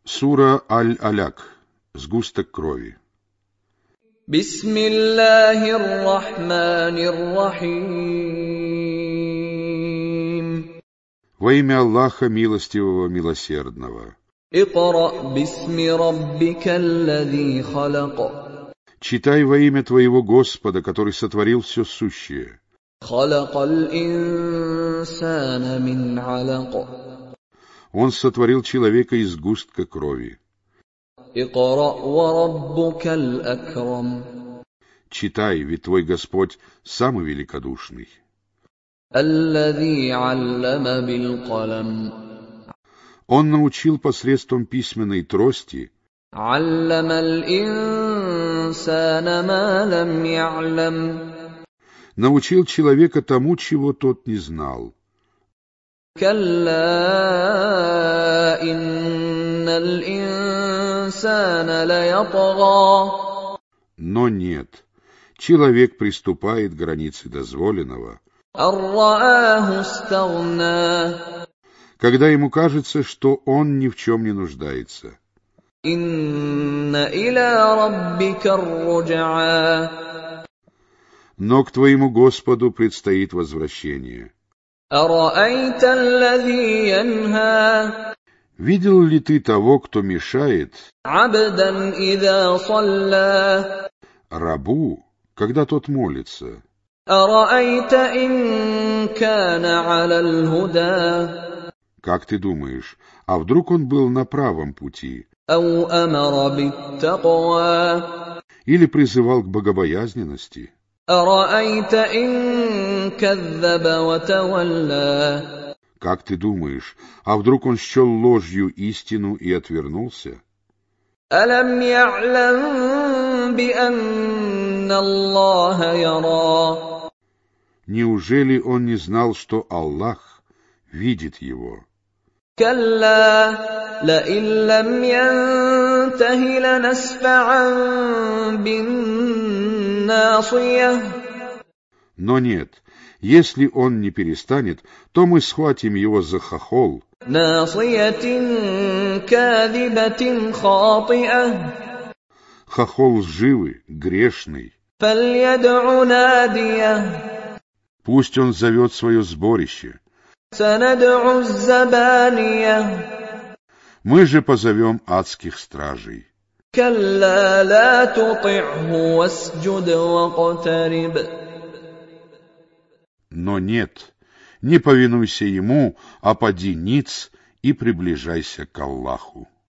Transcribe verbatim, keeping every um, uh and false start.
Сура Аль-Аляк. Сгусток крови. Бисмиллахир-рахманир-рахим. Во имя Аллаха Милостивого Милосердного. Иqra бисми раббикаллази халак. Читай во имя твоего Господа, который сотворил все сущее. Халакал инсана мин алак. Он сотворил человека из сгустка крови. Иqra ва раббукал акрам. Читай, ведь твой Господь самый великодушный. Аллази аллама бил калам. Он научил посредством письменной трости. Алламал инсана ма лам я'лам. Научил человека тому, чего тот не знал. Калла иннал инсана лаятга. Но нет, человек приступает к границе дозволенного, Ар-рааху стагна. когда ему кажется, что он ни в чем не нуждается. Инна иля раббика ар-руджа. Но к твоему Господу предстоит возвращение. Араайта аллази янха. Видел ли ты того, кто мешает Абдан иза салла. рабу, когда тот молится? Араайта ин кана алал худа. Как ты думаешь, а вдруг он был на правом пути? Ау амара биттаква. Или призывал к богобоязненности? Араайта ин каззаба ва тавалла. Как ты думаешь, а вдруг он счел ложью истину и отвернулся? Алам я'лам би анна Аллаха яра. Неужели он не знал, что Аллах видит его? Калла ла ин лам янтахи ланасфа'ан бин насиях. Но нет, если он не перестанет, то мы схватим его за хохол. Насиятин кадибатин хати'ah. Хохол лживый, грешный. Фальяд'у надиях. Пусть он зовет свое сборище. Санад'у забаниях. Мы же позовем адских стражей. Калла ла тути'ху васджуд вaqtarib. Но нет, не повинуйся ему, а поди ниц и приближайся к Аллаху.